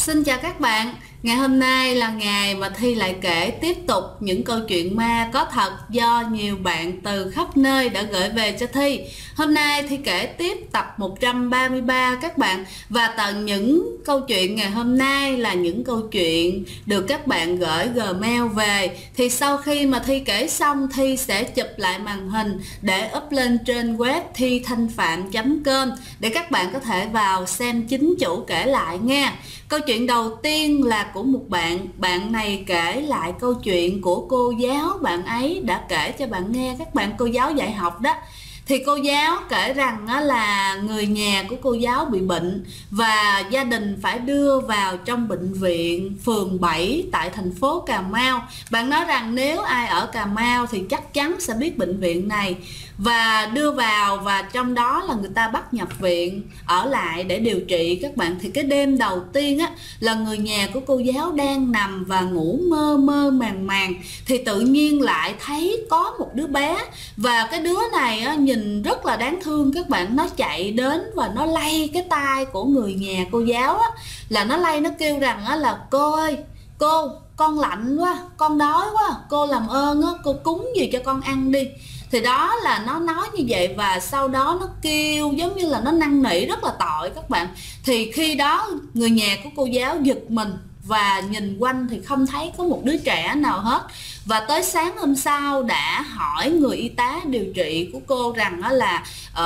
Xin chào các bạn. Ngày hôm nay là ngày mà Thi lại kể tiếp tục những câu chuyện ma có thật do nhiều bạn từ khắp nơi đã gửi về cho Thi. Hôm nay Thi kể tiếp tập 133 các bạn. Và tận những câu chuyện ngày hôm nay là những câu chuyện được các bạn gửi Gmail về. Thì sau khi mà Thi kể xong, Thi sẽ chụp lại màn hình để up lên trên web thithanhpham.com để các bạn có thể vào xem chính chủ kể lại nha. Câu chuyện đầu tiên là của một bạn này kể lại câu chuyện của cô giáo bạn ấy đã kể cho bạn nghe, các bạn, cô giáo dạy học đó. Thì cô giáo kể rằng là người nhà của cô giáo bị bệnh và gia đình phải đưa vào trong bệnh viện phường 7 tại thành phố Cà Mau. Bạn nói rằng nếu ai ở Cà Mau thì chắc chắn sẽ biết bệnh viện này, và đưa vào và trong đó là người ta bắt nhập viện ở lại để điều trị các bạn. Thì cái đêm đầu tiên á là người nhà của cô giáo đang nằm và ngủ mơ mơ màng màng thì tự nhiên lại thấy có một đứa bé, và cái đứa này á, nhìn rất là đáng thương các bạn. Nó chạy đến và nó lay cái tai của người nhà cô giáo á, là nó lay, nó kêu rằng á là cô ơi, cô, con lạnh quá, con đói quá, cô làm ơn á, cô cúng gì cho con ăn đi. Thì đó là nó nói như vậy, và sau đó nó kêu giống như là nó năn nỉ rất là tội các bạn. Thì khi đó người nhà của cô giáo giật mình và nhìn quanh thì không thấy có một đứa trẻ nào hết. Và tới sáng hôm sau đã hỏi người y tá điều trị của cô rằng là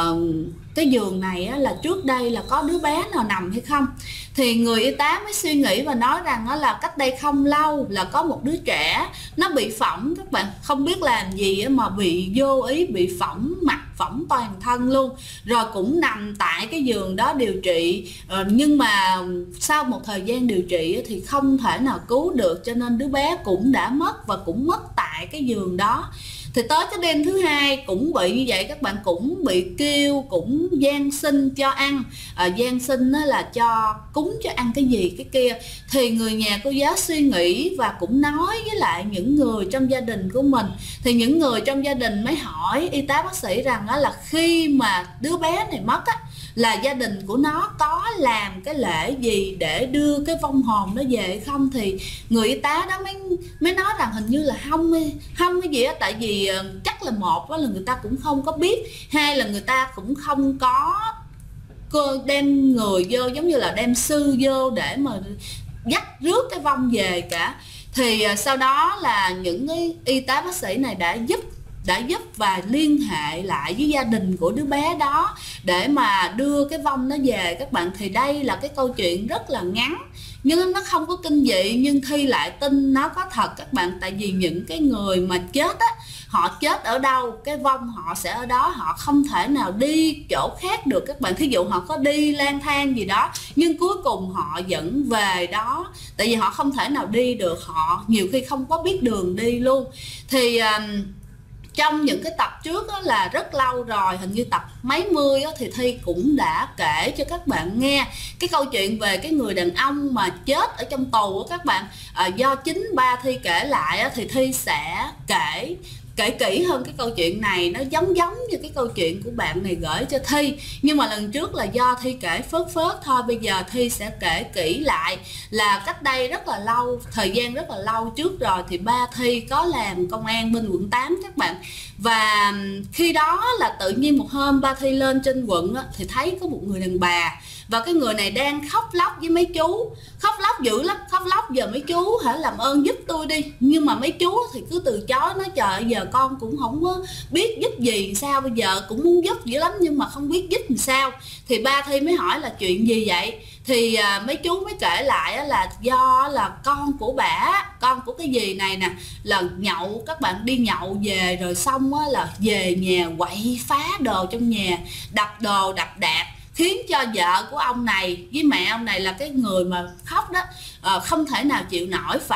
cái giường này là trước đây là có đứa bé nào nằm hay không. Thì người y tá mới suy nghĩ và nói rằng là cách đây không lâu là có một đứa trẻ nó bị phỏng các bạn, không biết làm gì mà bị vô ý bị phỏng mặt, phỏng toàn thân luôn, rồi cũng nằm tại cái giường đó điều trị. Nhưng mà sau một thời gian điều trị thì không thể nào cứu được, cho nên đứa bé cũng đã mất và cũng mất tại cái giường đó. Thì tới cái đêm thứ hai cũng bị như vậy các bạn, cũng bị kêu, cũng van xin cho ăn. Van xin là cho cúng cho ăn cái gì cái kia. Thì người nhà cô giáo suy nghĩ và cũng nói với lại những người trong gia đình của mình. Thì những người trong gia đình mới hỏi y tá bác sĩ rằng là khi mà đứa bé này mất á, là gia đình của nó có làm cái lễ gì để đưa cái vong hồn nó về hay không. Thì người y tá đó mới nói rằng hình như là không cái gì á, tại vì chắc là một là người ta cũng không có biết, hai là người ta cũng không có đem người vô, giống như là đem sư vô để mà dắt rước cái vong về cả. Thì sau đó là những cái y tá bác sĩ này đã giúp và liên hệ lại với gia đình của đứa bé đó để mà đưa cái vong nó về các bạn. Thì đây là cái câu chuyện rất là ngắn nhưng nó không có kinh dị, nhưng Thi lại tin nó có thật các bạn. Tại vì những cái người mà chết á, họ chết ở đâu cái vong họ sẽ ở đó, họ không thể nào đi chỗ khác được các bạn. Thí dụ họ có đi lang thang gì đó nhưng cuối cùng họ vẫn về đó, tại vì họ không thể nào đi được, họ nhiều khi không có biết đường đi luôn. Thì trong những cái tập trước đó là rất lâu rồi, hình như tập mấy mươi đó, thì Thi cũng đã kể cho các bạn nghe cái câu chuyện về cái người đàn ông mà chết ở trong tù đó các bạn. Do chính ba Thi kể lại thì Thi sẽ kể kỹ hơn cái câu chuyện này. Nó giống như cái câu chuyện của bạn này gửi cho Thi, nhưng mà lần trước là do Thi kể phớt thôi. Bây giờ Thi sẽ kể kỹ lại là cách đây rất là lâu, thời gian rất là lâu trước rồi, thì ba Thi có làm công an bên quận 8 các bạn. Và khi đó là tự nhiên một hôm ba Thi lên trên quận thì thấy có một người đàn bà, và cái người này đang khóc lóc với mấy chú, khóc lóc dữ lắm, khóc lóc giờ mấy chú hãy làm ơn giúp tôi đi. Nhưng mà mấy chú thì cứ từ chối, nói trời giờ con cũng không có biết giúp gì sao, bây giờ cũng muốn giúp dữ lắm nhưng mà không biết giúp làm sao. Thì ba Thi mới hỏi là chuyện gì vậy. Thì mấy chú mới kể lại là do là con của bả, con của cái dì này nè, là nhậu các bạn, đi nhậu về rồi xong là về nhà quậy phá đồ trong nhà, đập đồ đập đạc, khiến cho vợ của ông này với mẹ ông này là cái người mà khóc đó không thể nào chịu nổi,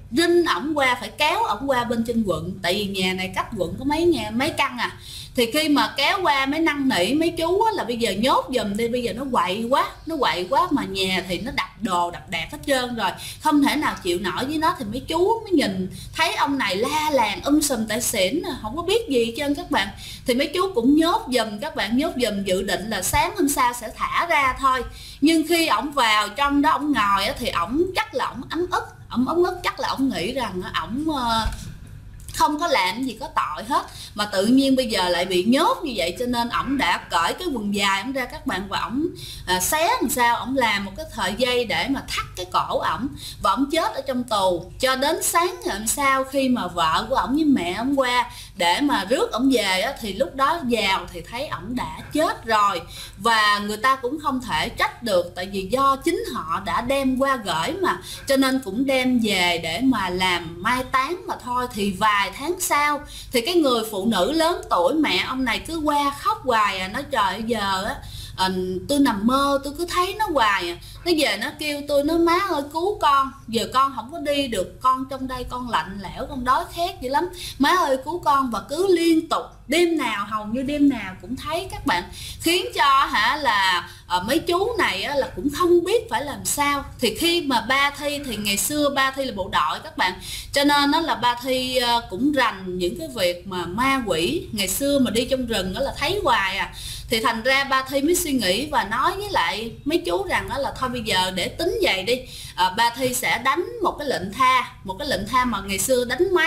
rinh ổng qua, phải kéo ổng qua bên trên quận, tại vì nhà này cách quận có mấy căn à. Thì khi mà kéo qua mới năn nỉ mấy chú á, là bây giờ nhốt giùm đi, bây giờ nó quậy quá mà nhà thì nó đập đồ đập đạc hết trơn rồi, không thể nào chịu nổi với nó. Thì mấy chú mới nhìn thấy ông này la làng sùm tại xỉn, không có biết gì hết trơn các bạn. Thì mấy chú cũng nhốt giùm các bạn, nhốt giùm, dự định là sáng hôm sau sẽ thả ra thôi. Nhưng khi ổng vào trong đó ổng ngồi á, thì ổng chắc là ổng ấm ức, chắc là ổng nghĩ rằng ổng không có làm gì có tội hết, mà tự nhiên bây giờ lại bị nhốt như vậy, cho nên ổng đã cởi cái quần dài ổng ra các bạn, và ổng xé làm sao, ổng làm một cái sợi dây để mà thắt cái cổ ổng, và ổng chết ở trong tù. Cho đến sáng ngày hôm sau, khi mà vợ của ổng với mẹ ổng qua để mà rước ổng về á, thì lúc đó vào thì thấy ổng đã chết rồi. Và người ta cũng không thể trách được, tại vì do chính họ đã đem qua gửi mà, cho nên cũng đem về để mà làm mai táng mà thôi. Thì vài tháng sau thì cái người phụ nữ lớn tuổi, mẹ ông này cứ qua khóc hoài à, nói trời giờ á, tôi nằm mơ tôi cứ thấy nó hoài à. Nó về nó kêu tôi, nó má ơi cứu con, giờ con không có đi được, con trong đây con lạnh lẽo, con đói khát dữ lắm, má ơi cứu con. Và cứ liên tục đêm nào, hầu như đêm nào cũng thấy các bạn, khiến cho là mấy chú này là cũng không biết phải làm sao. Thì khi mà ba Thi, thì ngày xưa ba Thi là bộ đội các bạn, cho nên là ba Thi cũng rành những cái việc mà ma quỷ, ngày xưa mà đi trong rừng đó là thấy hoài à. Thì thành ra ba Thi mới suy nghĩ và nói với lại mấy chú rằng là thôi bây giờ để tính vậy đi, ba Thi sẽ đánh một cái lệnh tha mà ngày xưa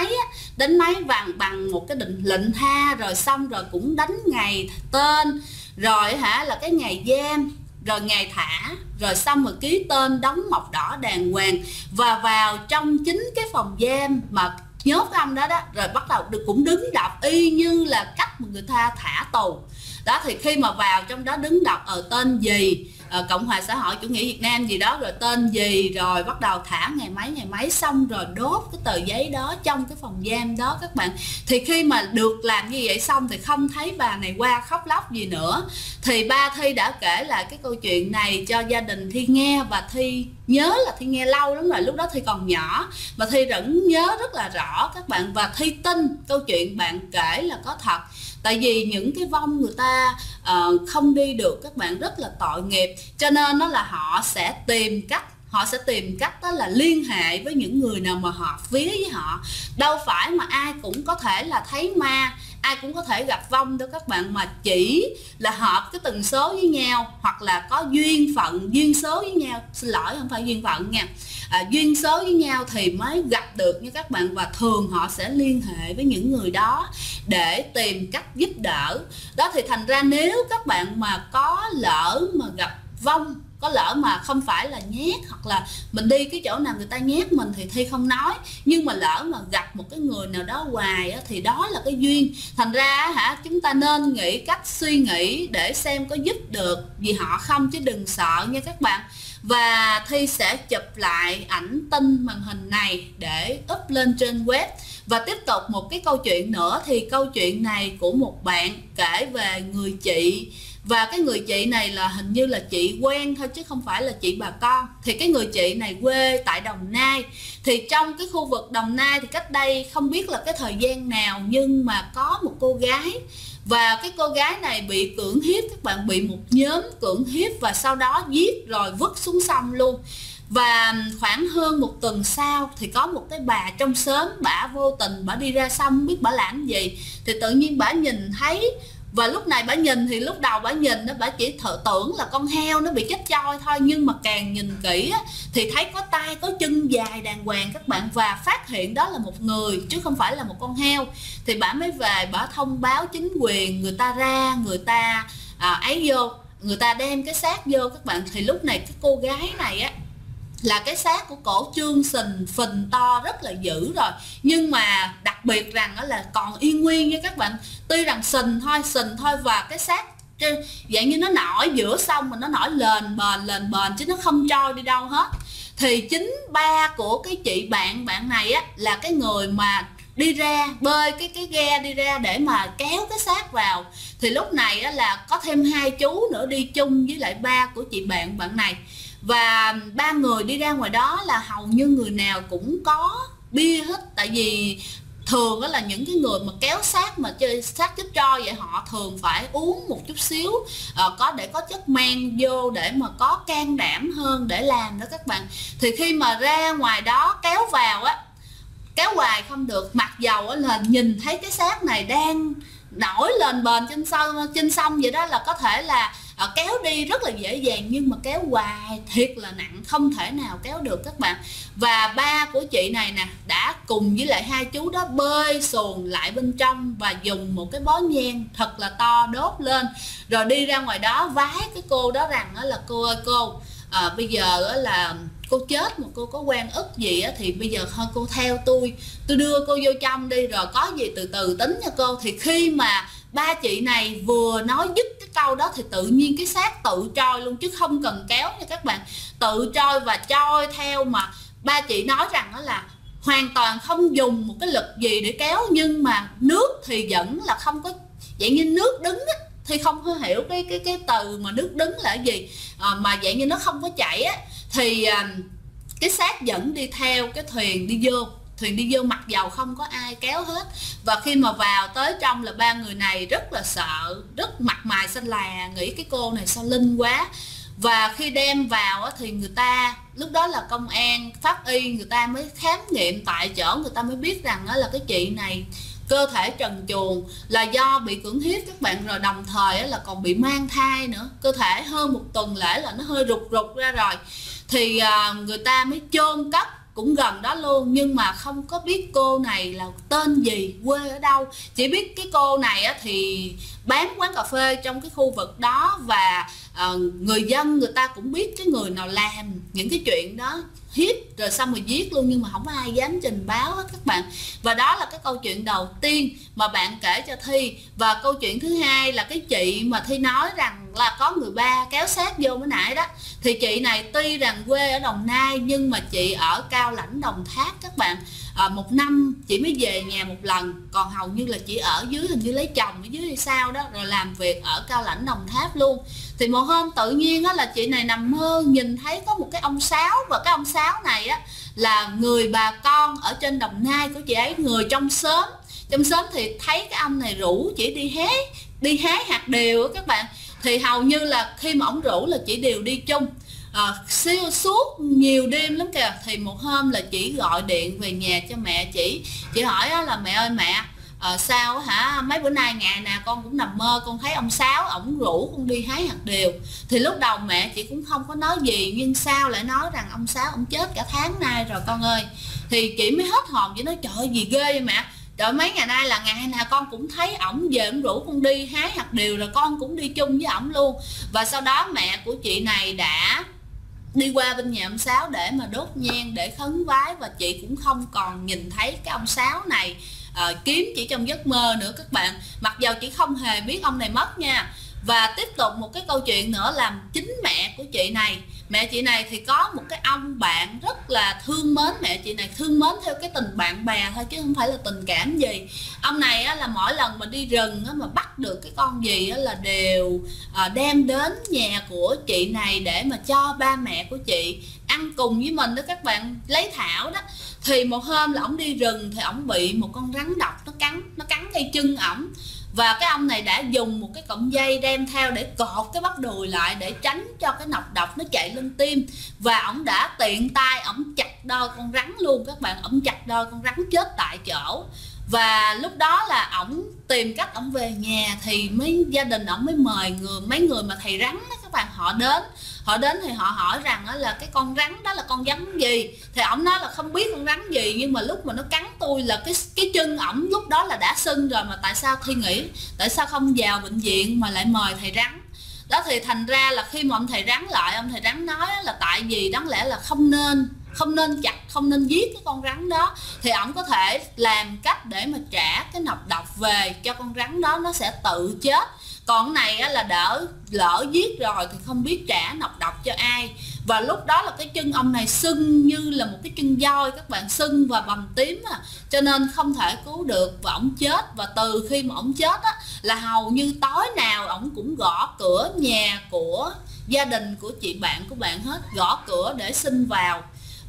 đánh máy bằng một cái lệnh tha, rồi xong rồi cũng đánh ngày tên, rồi là cái ngày giam, rồi ngày thả, rồi xong rồi ký tên đóng mộc đỏ đàng hoàng, và vào trong chính cái phòng giam mà nhốt cái ông đó rồi bắt đầu cũng đứng đọc y như là cách mà người ta thả tù đó. Thì khi mà vào trong đó đứng đọc tên gì, Cộng hòa xã hội chủ nghĩa Việt Nam gì đó, rồi tên gì, rồi bắt đầu thả ngày mấy, xong rồi đốt cái tờ giấy đó trong cái phòng giam đó các bạn. Thì khi mà được làm như vậy xong thì không thấy bà này qua khóc lóc gì nữa. Thì ba Thi đã kể lại cái câu chuyện này cho gia đình Thi nghe, và Thi nhớ là Thi nghe lâu lắm rồi, lúc đó Thi còn nhỏ mà Thi vẫn nhớ rất là rõ các bạn. Và Thi tin câu chuyện bạn kể là có thật, tại vì những cái vong người ta không đi được các bạn, rất là tội nghiệp, cho nên nó là họ sẽ tìm cách đó là liên hệ với những người nào mà họ vía với họ. Đâu phải mà ai cũng có thể là thấy ma, ai cũng có thể gặp vong đâu các bạn, mà chỉ là hợp cái tần số với nhau, hoặc là có duyên số với nhau, xin lỗi không phải duyên phận nha, duyên số với nhau thì mới gặp được nha các bạn. Và thường họ sẽ liên hệ với những người đó để tìm cách giúp đỡ đó. Thì thành ra nếu các bạn mà có lỡ mà gặp vong, có lỡ mà không phải là nhát, hoặc là mình đi cái chỗ nào người ta nhát mình thì Thi không nói, nhưng mà lỡ mà gặp một cái người nào đó hoài á, thì đó là cái duyên. Thành ra chúng ta nên nghĩ cách suy nghĩ để xem có giúp được gì họ không, chứ đừng sợ nha các bạn. Và Thi sẽ chụp lại ảnh tin màn hình này để up lên trên web. Và tiếp tục một cái câu chuyện nữa, thì câu chuyện này của một bạn kể về người chị. Và cái người chị này là hình như là chị quen thôi chứ không phải là chị bà con. Thì cái người chị này quê tại Đồng Nai. Thì trong cái khu vực Đồng Nai thì cách đây không biết là cái thời gian nào, nhưng mà có một cô gái, và cái cô gái này bị cưỡng hiếp các bạn, bị một nhóm cưỡng hiếp và sau đó giết rồi vứt xuống sông luôn. Và khoảng hơn một tuần sau thì có một cái bà trong xóm, bả vô tình bả đi ra sông, không biết bả làm gì, thì tự nhiên bả nhìn thấy. Và lúc này bả nhìn thì lúc đầu bả nhìn nó, bả chỉ tưởng là con heo nó bị chết trôi thôi, nhưng mà càng nhìn kỹ á, thì thấy có tay có chân dài đàng hoàng các bạn, và phát hiện đó là một người chứ không phải là một con heo. Thì bả mới về, bả thông báo chính quyền, người ta ra, người ta người ta đem cái xác vô các bạn. Thì lúc này cái cô gái này á, là cái xác của cổ trương phình to rất là dữ rồi, nhưng mà đặc biệt rằng đó là còn y nguyên nha các bạn. Tuy rằng sình thôi, và cái xác dạng như nó nổi giữa sông mà nó nổi lên bền chứ nó không trôi đi đâu hết. Thì chính ba của cái chị bạn này á, là cái người mà đi ra bơi cái ghe đi ra để mà kéo cái xác vào. Thì lúc này á, là có thêm hai chú nữa đi chung với lại ba của chị bạn này. Và ba người đi ra ngoài đó là hầu như người nào cũng có bia hết. Tại vì thường đó là những cái người mà kéo xác mà chơi xác chết troi vậy, họ thường phải uống một chút xíu để có chất men vô để mà có can đảm hơn để làm đó các bạn. Thì khi mà ra ngoài đó kéo vào á, kéo hoài không được, mặc dầu là nhìn thấy cái xác này đang nổi lên bền trên sông vậy đó, là có thể là kéo đi rất là dễ dàng, nhưng mà kéo hoài thiệt là nặng, không thể nào kéo được các bạn. Và ba của chị này nè đã cùng với lại hai chú đó bơi xuồng lại bên trong và dùng một cái bó nhang thật là to đốt lên, rồi đi ra ngoài đó vái cái cô đó rằng là cô ơi cô, bây giờ là cô chết mà cô có oan ức gì á, thì bây giờ thôi cô theo tôi đưa cô vô trong đi, rồi có gì từ từ tính nha cô. Thì khi mà ba chị này vừa nói dứt cái câu đó thì tự nhiên cái xác tự trôi luôn, chứ không cần kéo nha các bạn, tự trôi và trôi theo. Mà ba chị nói rằng đó là hoàn toàn không dùng một cái lực gì để kéo, nhưng mà nước thì vẫn là không có, dạng như nước đứng á, thì không có hiểu cái từ mà nước đứng là cái gì, mà dạng như nó không có chảy á, thì cái xác vẫn đi theo cái thuyền đi vô mặc dầu không có ai kéo hết. Và khi mà vào tới trong là ba người này rất là sợ, rất mặt mày xanh là, nghĩ cái cô này sao linh quá. Và khi đem vào thì người ta lúc đó là công an pháp y, người ta mới khám nghiệm tại chỗ, người ta mới biết rằng là cái chị này cơ thể trần truồng là do bị cưỡng hiếp các bạn, rồi đồng thời là còn bị mang thai nữa, cơ thể hơn 1 tuần lễ là nó hơi rụt ra rồi. Thì người ta mới chôn cất cũng gần đó luôn, nhưng mà không có biết cô này là tên gì, quê ở đâu. Chỉ biết cái cô này thì bán quán cà phê trong cái khu vực đó, và người dân người ta cũng biết cái người nào làm những cái chuyện đó, hiếp rồi xong rồi giết luôn, nhưng mà không ai dám trình báo hết các bạn. Và đó là cái câu chuyện đầu tiên mà bạn kể cho Thi. Và câu chuyện thứ hai là cái chị mà Thi nói rằng là có người ba kéo xác vô mới nãy đó, thì chị này tuy rằng quê ở Đồng Nai nhưng mà chị ở Cao Lãnh Đồng Tháp các bạn. 1 năm chị mới về nhà 1 lần, còn hầu như là chị ở dưới, hình như lấy chồng ở dưới hay sao đó, rồi làm việc ở Cao Lãnh Đồng Tháp luôn. Thì một hôm tự nhiên là chị này nằm mơ nhìn thấy có một cái ông Sáu, và cái ông Sáu này là người bà con ở trên Đồng Nai của chị ấy, người trong xóm. Trong xóm thì thấy cái ông này rủ chị đi hái hạt điều các bạn. Thì hầu như là khi mà ông rủ là chị đều đi chung, siêu suốt nhiều đêm lắm kìa. Thì một hôm là chị gọi điện về nhà cho mẹ chị hỏi là mẹ ơi mẹ, sao hả, mấy bữa nay ngày nào con cũng nằm mơ con thấy ông Sáu ổng rủ con đi hái hạt điều. Thì lúc đầu mẹ chị cũng không có nói gì, nhưng sao lại nói rằng ông Sáu ổng chết cả tháng nay rồi con ơi. Thì chị mới hết hồn, chị nói trời ơi gì ghê vậy mẹ, trời mấy ngày nay là ngày nào con cũng thấy ổng về ổng rủ con đi hái hạt điều, rồi con cũng đi chung với ổng luôn. Và sau đó mẹ của chị này đã đi qua bên nhà ông Sáu để mà đốt nhang để khấn vái, và chị cũng không còn nhìn thấy cái ông Sáu này kiếm chỉ trong giấc mơ nữa các bạn, mặc dầu chị không hề biết ông này mất nha. Và tiếp tục một cái câu chuyện nữa là chính mẹ của chị này, mẹ chị này thì có một cái ông bạn rất là thương mến mẹ chị này, thương mến theo cái tình bạn bè thôi chứ không phải là tình cảm gì. Ông này là mỗi lần mà đi rừng mà bắt được cái con gì là đều đem đến nhà của chị này để mà cho ba mẹ của chị ăn cùng với mình đó các bạn, lấy thảo đó. Thì một hôm là ổng đi rừng thì ổng bị một con rắn độc nó cắn ngay chân ổng, và cái ông này đã dùng một cái cọng dây đem theo để cột cái bắp đùi lại để tránh cho cái nọc độc nó chạy lên tim. Và ổng đã tiện tay ổng chặt đôi con rắn luôn các bạn, ổng chặt đôi con rắn chết tại chỗ. Và lúc đó là ổng tìm cách ổng về nhà, thì gia đình ổng mới mời mấy người mà thầy rắn đó các bạn, họ đến thì họ hỏi rằng là cái con rắn đó là con rắn gì. Thì ổng nói là không biết con rắn gì, nhưng mà lúc mà nó cắn tôi là cái chân ổng lúc đó là đã sưng rồi, mà tại sao Thi nghĩ tại sao không vào bệnh viện mà lại mời thầy rắn đó. Thì thành ra là khi mà ông thầy rắn lại, ông thầy rắn nói là tại vì đáng lẽ là không nên chặt, không nên giết cái con rắn đó, thì ổng có thể làm cách để mà trả cái nọc độc về cho con rắn đó, nó sẽ tự chết. Còn cái này là lỡ giết rồi thì không biết trả nọc độc cho ai. Và lúc đó là cái chân ông này sưng như là một cái chân voi các bạn, sưng và bầm tím cho nên không thể cứu được và ổng chết. Và từ khi mà ổng chết là hầu như tối nào ổng cũng gõ cửa nhà của gia đình của chị bạn của bạn hết, gõ cửa để xin vào.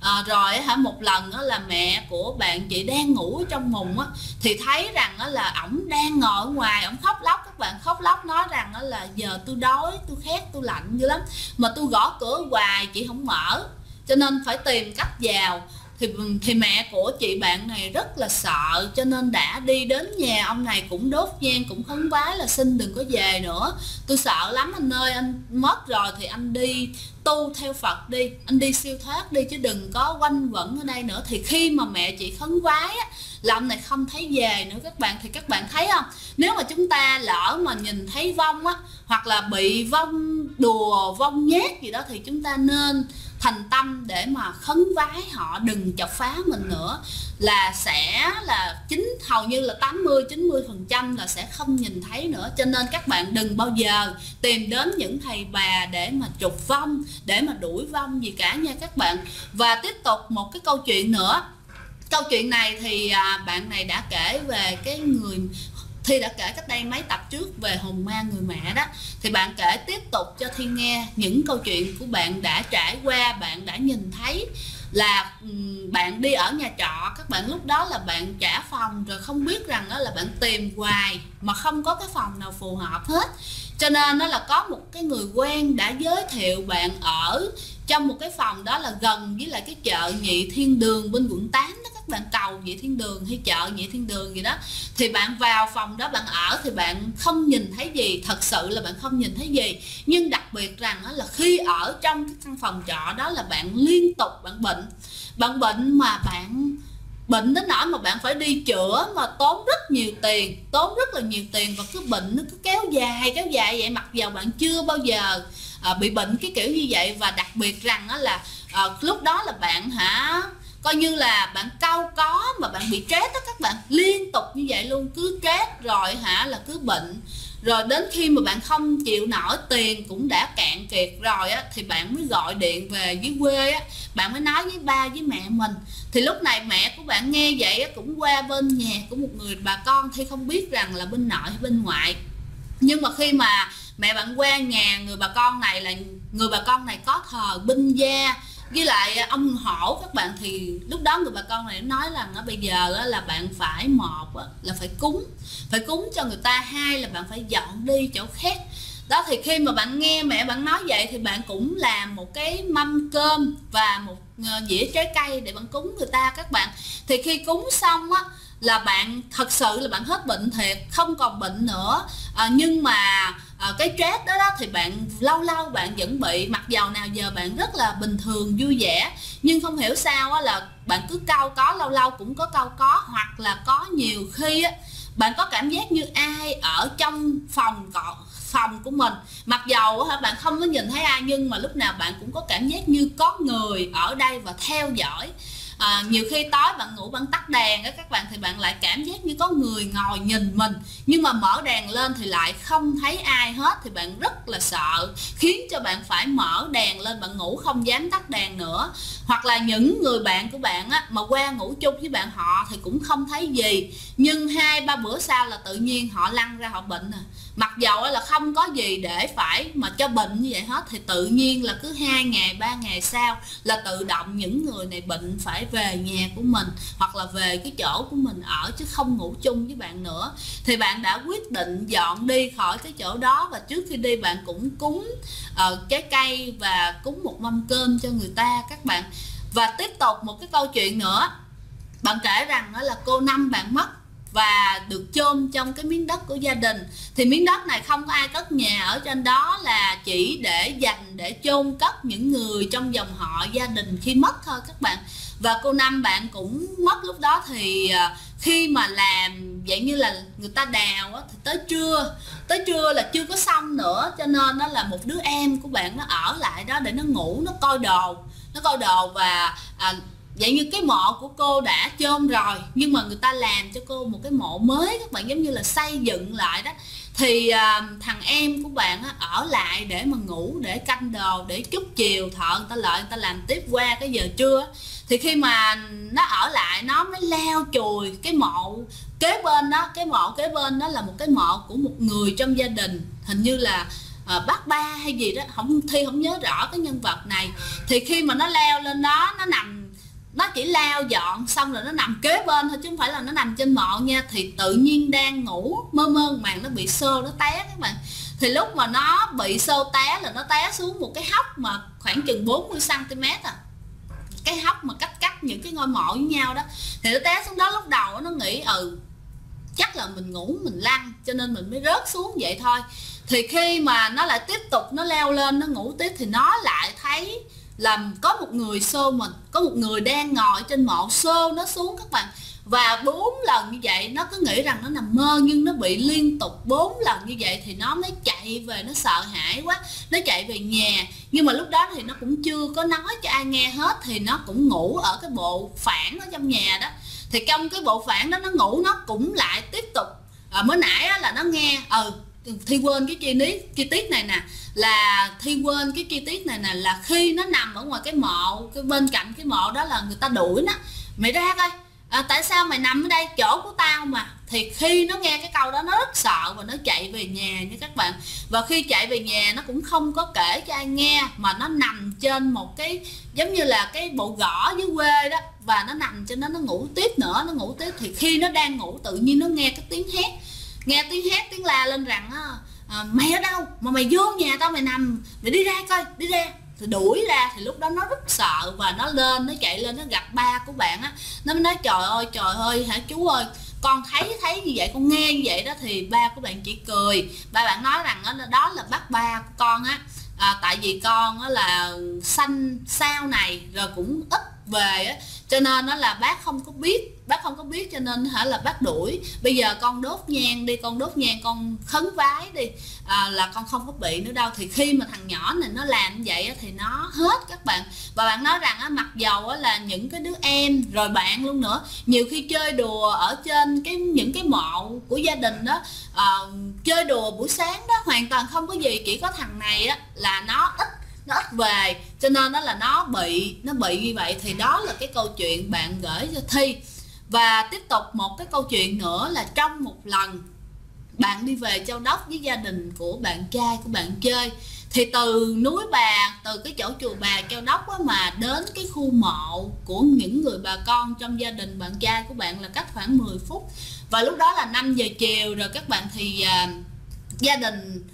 Rồi một lần là mẹ của bạn chị đang ngủ ở trong mùng thì thấy rằng là ổng đang ngồi ở ngoài, ổng khóc lóc, các bạn, khóc lóc nói rằng là giờ tôi đói, tôi khát, tôi lạnh dữ lắm mà tôi gõ cửa hoài chị không mở, cho nên phải tìm cách vào. Thì mẹ của chị bạn này rất là sợ, cho nên đã đi đến nhà ông này cũng đốt nhang, cũng khấn vái là xin đừng có về nữa, tôi sợ lắm anh ơi, anh mất rồi thì anh đi tu theo Phật đi, anh đi siêu thoát đi chứ đừng có quanh quẩn ở đây nữa. Thì khi mà mẹ chị khấn vái là ông này không thấy về nữa các bạn. Thì các bạn thấy không, nếu mà chúng ta lỡ mà nhìn thấy vong hoặc là bị vong đùa, vong nhát gì đó thì chúng ta nên thành tâm để mà khấn vái họ đừng chọc phá mình nữa, là sẽ là hầu như là 80-90% là sẽ không nhìn thấy nữa. Cho nên các bạn đừng bao giờ tìm đến những thầy bà để mà trục vong, để mà đuổi vong gì cả nha các bạn. Và tiếp tục một cái câu chuyện nữa. Câu chuyện này thì bạn này đã kể về cái người Thi đã kể cách đây mấy tập trước về hồn ma người mẹ đó. Thì bạn kể tiếp tục cho Thi nghe những câu chuyện của bạn đã trải qua, bạn đã nhìn thấy là bạn đi ở nhà trọ các bạn, lúc đó là bạn trả phòng rồi không biết rằng là bạn tìm hoài mà không có cái phòng nào phù hợp hết, cho nên nó là có một cái người quen đã giới thiệu bạn ở trong một cái phòng đó là gần với lại cái chợ Nhị Thiên Đường bên quận 8 đó các bạn, cầu Nhị Thiên Đường hay chợ Nhị Thiên Đường gì đó. Thì bạn vào phòng đó bạn ở thì bạn không nhìn thấy gì, thật sự là bạn không nhìn thấy gì. Nhưng đặc biệt rằng là khi ở trong cái căn phòng trọ đó là bạn liên tục bạn bệnh mà bạn bệnh đến nỗi mà bạn phải đi chữa mà tốn rất là nhiều tiền, và cứ bệnh nó cứ kéo dài vậy, mặc dầu bạn chưa bao giờ bị bệnh cái kiểu như vậy. Và đặc biệt rằng là lúc đó là bạn coi như là bạn cau có mà bạn bị stress đó các bạn, liên tục như vậy luôn, cứ stress rồi là cứ bệnh. Rồi đến khi mà bạn không chịu nổi, tiền cũng đã cạn kiệt rồi thì bạn mới gọi điện về dưới quê bạn mới nói với ba với mẹ mình. Thì lúc này mẹ của bạn nghe vậy cũng qua bên nhà của một người bà con, thì không biết rằng là bên nội hay bên ngoại. Nhưng mà khi mà mẹ bạn qua nhà người bà con này, là người bà con này có thờ binh gia với lại ông hổ các bạn, thì lúc đó người bà con này nói rằng bây giờ là bạn phải, một là phải cúng cho người ta, hai là bạn phải dọn đi chỗ khác đó. Thì khi mà bạn nghe mẹ bạn nói vậy thì bạn cũng làm một cái mâm cơm và một dĩa trái cây để bạn cúng người ta các bạn. Thì khi cúng xong là bạn thật sự là bạn hết bệnh thiệt, không còn bệnh nữa. Nhưng mà cái stress đó thì bạn lâu bạn vẫn bị, mặc dầu nào giờ bạn rất là bình thường vui vẻ, nhưng không hiểu sao là bạn cứ cau có, lâu cũng có cau có, hoặc là có nhiều khi bạn có cảm giác như ai ở trong phòng của mình, mặc dầu bạn không có nhìn thấy ai, nhưng mà lúc nào bạn cũng có cảm giác như có người ở đây và theo dõi. Nhiều khi tối bạn ngủ bạn tắt đèn các bạn, thì bạn lại cảm giác như có người ngồi nhìn mình, nhưng mà mở đèn lên thì lại không thấy ai hết, thì bạn rất là sợ, khiến cho bạn phải mở đèn lên, bạn ngủ không dám tắt đèn nữa. Hoặc là những người bạn của bạn mà qua ngủ chung với bạn họ thì cũng không thấy gì, nhưng 2-3 bữa sau là tự nhiên họ lăn ra họ bệnh mặc dầu là không có gì để phải mà cho bệnh như vậy hết, thì tự nhiên là cứ 2 ngày 3 ngày sau là tự động những người này bệnh phải về nhà của mình hoặc là về cái chỗ của mình ở, chứ không ngủ chung với bạn nữa. Thì bạn đã quyết định dọn đi khỏi cái chỗ đó, và trước khi đi bạn cũng cúng trái cây và cúng một mâm cơm cho người ta các bạn. Và tiếp tục một cái câu chuyện nữa, bạn kể rằng đó là cô Năm bạn mất và được chôn trong cái miếng đất của gia đình. Thì miếng đất này không có ai cất nhà ở trên đó, là chỉ để dành để chôn cất những người trong dòng họ gia đình khi mất thôi các bạn. Và cô Năm bạn cũng mất lúc đó, thì khi mà làm vậy như là người ta đào thì tới trưa là chưa có xong nữa, cho nên nó là một đứa em của bạn nó ở lại đó để nó ngủ, nó coi đồ. Và vậy như cái mộ của cô đã chôn rồi, nhưng mà người ta làm cho cô một cái mộ mới các bạn, giống như là xây dựng lại đó. Thì thằng em của bạn ở lại để mà ngủ, để canh đồ, để chút chiều thợ người ta lợi người ta làm tiếp qua cái giờ trưa. Thì khi mà nó ở lại, nó mới leo chùi cái mộ kế bên đó. Cái mộ kế bên đó là một cái mộ của một người trong gia đình, hình như là bác ba hay gì đó, Thi không nhớ rõ cái nhân vật này. Thì khi mà nó leo lên đó, nó nằm nó chỉ lau dọn xong rồi nó nằm kế bên thôi chứ không phải là nó nằm trên mộ nha. Thì tự nhiên đang ngủ mơ mơ màng nó bị xô, nó té các bạn. Thì lúc mà nó bị xô té là nó té xuống một cái hốc mà khoảng chừng 40 cm à, cái hốc mà cách những cái ngôi mộ với nhau đó. Thì nó té xuống đó, lúc đầu nó nghĩ chắc là mình ngủ mình lăn cho nên mình mới rớt xuống vậy thôi. Thì khi mà nó lại tiếp tục nó leo lên nó ngủ tiếp thì nó lại thấy là có một người xô mình, có một người đang ngồi trên mộ xô nó xuống các bạn. Và 4 lần như vậy, nó cứ nghĩ rằng nó nằm mơ nhưng nó bị liên tục 4 lần như vậy thì nó mới chạy về, nó sợ hãi quá, nó chạy về nhà. Nhưng mà lúc đó thì nó cũng chưa có nói cho ai nghe hết, thì nó cũng ngủ ở cái bộ phản ở trong nhà đó. Thì trong cái bộ phản đó nó ngủ, nó cũng lại tiếp tục mới nãy là nó nghe Thi quên cái chi tiết này nè, là Thi quên cái chi tiết này nè, là khi nó nằm ở ngoài cái mộ, cái bên cạnh cái mộ đó là người ta đuổi nó, mày ra coi, tại sao mày nằm ở đây, chỗ của tao mà. Thì khi nó nghe cái câu đó nó rất sợ và nó chạy về nhà nha các bạn. Và khi chạy về nhà nó cũng không có kể cho ai nghe, mà nó nằm trên một cái giống như là cái bộ gõ dưới quê đó, và nó nằm trên đó nó ngủ tiếp nữa, nó ngủ tiếp. Thì khi nó đang ngủ tự nhiên nó nghe cái tiếng hét, tiếng la lên rằng mày ở đâu mà mày vô nhà tao, mày nằm, mày đi ra coi, đi ra. Thì đuổi ra. Thì lúc đó nó rất sợ và nó lên, nó chạy lên, nó gặp ba của bạn á, nó mới nói trời ơi hả chú ơi, con thấy như vậy, con nghe như vậy đó. Thì ba của bạn chỉ cười, ba bạn nói rằng đó là bác ba của con á, tại vì con á là sanh sau này rồi cũng ít về á, cho nên nó là bác không có biết cho nên là bác đuổi. Bây giờ con đốt nhang đi, con đốt nhang, con khấn vái đi, là con không có bị nữa đâu. Thì khi mà thằng nhỏ này nó làm như vậy thì nó hết các bạn. Và bạn nói rằng mặc dầu là những cái đứa em rồi bạn luôn nữa, nhiều khi chơi đùa ở trên những cái mộ của gia đình đó, chơi đùa buổi sáng đó hoàn toàn không có gì, chỉ có thằng này á là nó ít về, cho nên đó là nó bị như vậy. Thì đó là cái câu chuyện bạn gửi cho Thi. Và tiếp tục một cái câu chuyện nữa là trong một lần bạn đi về Châu Đốc với gia đình của bạn trai của bạn chơi, thì từ núi Bà, từ cái chỗ chùa Bà Châu Đốc á, mà đến cái khu mộ của những người bà con trong gia đình bạn trai của bạn là cách khoảng 10 phút. Và lúc đó là 5 giờ chiều rồi các bạn. Thì gia đình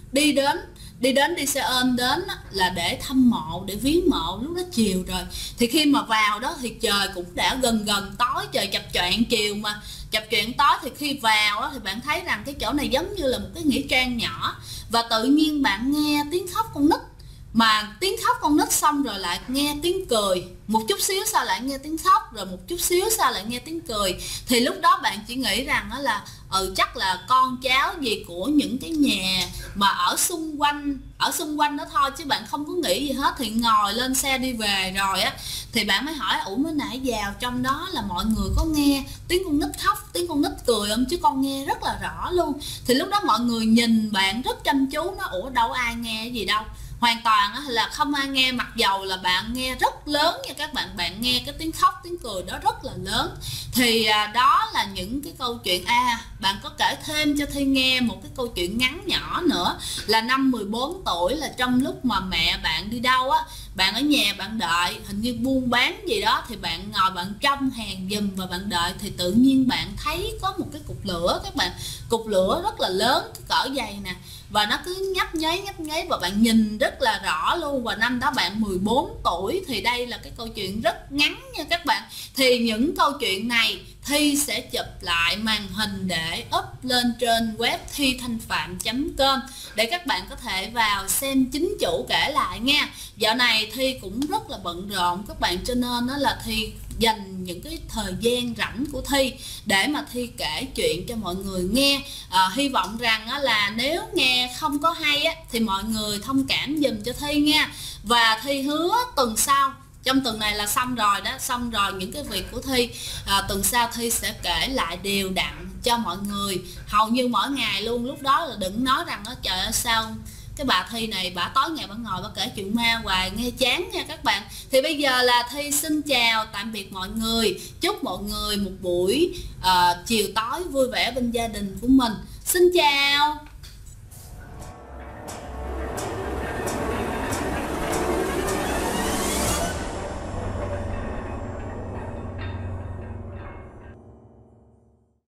đi xe ôm đến là để thăm mộ, để viếng mộ. Lúc đó chiều rồi, thì khi mà vào đó thì trời cũng đã gần tối, trời chập choạng chiều mà chập choạng tối. Thì khi vào đó, thì bạn thấy rằng cái chỗ này giống như là một cái nghĩa trang nhỏ, và tự nhiên bạn nghe tiếng khóc con nít. Mà tiếng khóc con nít xong rồi lại nghe tiếng cười, một chút xíu sau lại nghe tiếng khóc, rồi một chút xíu sau lại nghe tiếng cười. Thì lúc đó bạn chỉ nghĩ rằng đó là chắc là con cháu gì của những cái nhà mà ở xung quanh đó thôi, chứ bạn không có nghĩ gì hết. Thì ngồi lên xe đi về rồi á, thì bạn mới hỏi mới nãy vào trong đó là mọi người có nghe tiếng con nít khóc, tiếng con nít cười không? Chứ con nghe rất là rõ luôn. Thì lúc đó mọi người nhìn bạn rất chăm chú, nó đâu ai nghe cái gì đâu, hoàn toàn là không ai nghe, mặc dầu là bạn nghe rất lớn nha các bạn. Bạn nghe cái tiếng khóc tiếng cười đó rất là lớn. Thì đó là những cái câu chuyện. Bạn có kể thêm cho Thi nghe một cái câu chuyện ngắn nhỏ nữa, là năm 14 tuổi, là trong lúc mà mẹ bạn đi đâu á, bạn ở nhà bạn đợi, hình như buôn bán gì đó, thì bạn ngồi bạn trông hàng giùm và bạn đợi. Thì tự nhiên bạn thấy có một cái cục lửa các bạn, cục lửa rất là lớn, cái cỡ dày nè, và nó cứ nhấp nháy và bạn nhìn rất là rõ luôn. Và năm đó bạn 14 tuổi. Thì đây là cái câu chuyện rất ngắn nha các bạn. Thì những câu chuyện này Thi sẽ chụp lại màn hình để up lên trên web thithanhpham.com để các bạn có thể vào xem chính chủ kể lại nha. Dạo này Thi cũng rất là bận rộn các bạn, cho nên đó là Thi dành những cái thời gian rảnh của Thi để mà Thi kể chuyện cho mọi người nghe. Hy vọng rằng là nếu nghe không có hay thì mọi người thông cảm dùm cho Thi nha. Và Thi hứa tuần sau, trong tuần này là xong rồi những cái việc của Thi, tuần sau Thi sẽ kể lại đều đặn cho mọi người hầu như mỗi ngày luôn. Lúc đó là đừng nói rằng trời ơi sao cái bà Thi này bà tối ngày bà ngồi bà kể chuyện ma hoài nghe chán nha các bạn. Thì bây giờ là Thi xin chào tạm biệt mọi người, chúc mọi người một buổi chiều tối vui vẻ bên gia đình của mình. Xin chào.